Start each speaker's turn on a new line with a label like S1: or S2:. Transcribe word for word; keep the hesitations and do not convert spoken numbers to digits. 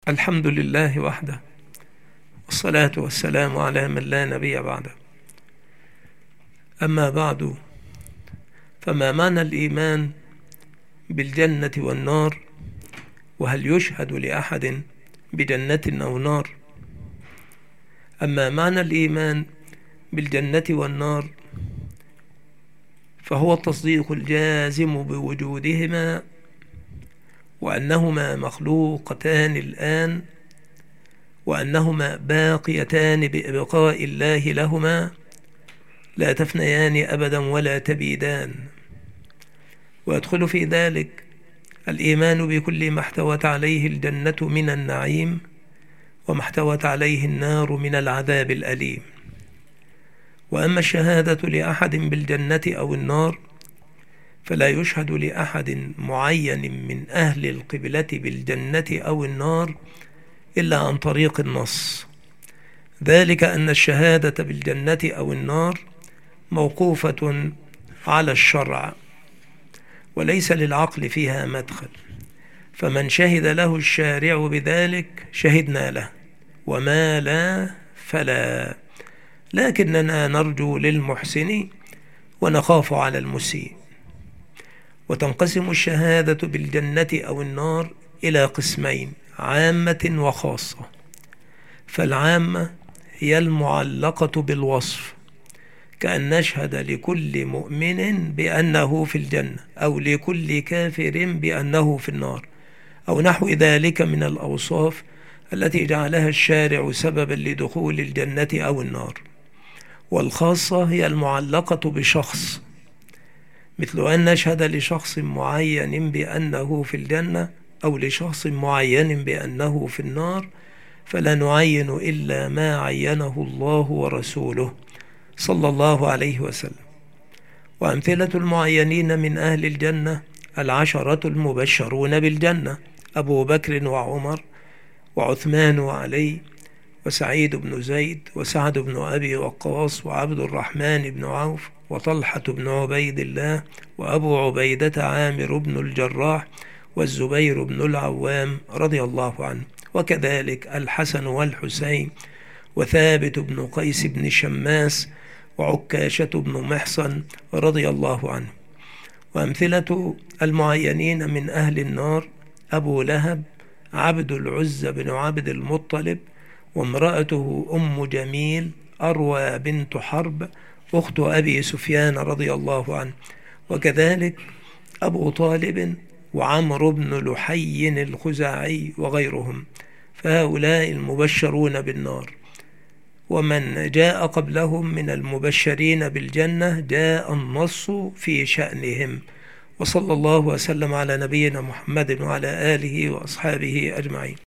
S1: الحمد لله وحده، والصلاة والسلام على من لا نبي بعده. أما بعد، فما معنى الإيمان بالجنة والنار؟ وهل يشهد لأحد بجنة أو نار؟ أما معنى الإيمان بالجنة والنار فهو التصديق الجازم بوجودهما، وأنهما مخلوقتان الآن، وأنهما باقيتان بإبقاء الله لهما، لا تفنيان أبدا ولا تبيدان. ويدخل في ذلك الإيمان بكل ما احتوت عليه الجنة من النعيم، وما احتوت عليه النار من العذاب الأليم. وأما الشهادة لأحد بالجنة أو النار فلا يشهد لأحد معين من أهل القبلة بالجنة أو النار إلا عن طريق النص، ذلك أن الشهادة بالجنة أو النار موقوفة على الشرع وليس للعقل فيها مدخل، فمن شهد له الشارع بذلك شهدنا له، وما لا فلا، لكننا نرجو للمحسن ونخاف على المسيء. وتنقسم الشهادة بالجنة أو النار إلى قسمين: عامة وخاصة. فالعامة هي المعلقة بالوصف، كأن نشهد لكل مؤمن بأنه في الجنة، أو لكل كافر بأنه في النار، أو نحو ذلك من الأوصاف التي جعلها الشارع سببا لدخول الجنة أو النار. والخاصة هي المعلقة بشخص، مثل أن نشهد لشخص معين بأنه في الجنة أو لشخص معين بأنه في النار، فلا نعين إلا ما عينه الله ورسوله صلى الله عليه وسلم. وأمثلة المعينين من أهل الجنة العشرة المبشرون بالجنة: أبو بكر وعمر وعثمان وعلي وسعيد بن زيد وسعد بن أبي وقاص وعبد الرحمن بن عوف وطلحة بن عبيد الله وأبو عبيدة عامر بن الجراح والزبير بن العوام رضي الله عنه، وكذلك الحسن والحسين وثابت بن قيس بن شماس وعكاشة بن محصن رضي الله عنه. وأمثلة المعينين من أهل النار: أبو لهب عبد العزى بن عبد المطلب وامرأته أم جميل أروى بنت حرب أخت أبي سفيان رضي الله عنه، وكذلك أبو طالب وعمرو بن لحي الخزاعي وغيرهم، فهؤلاء المبشرون بالنار. ومن جاء قبلهم من المبشرين بالجنة جاء النص في شأنهم. وصلى الله وسلم على نبينا محمد وعلى آله وأصحابه أجمعين.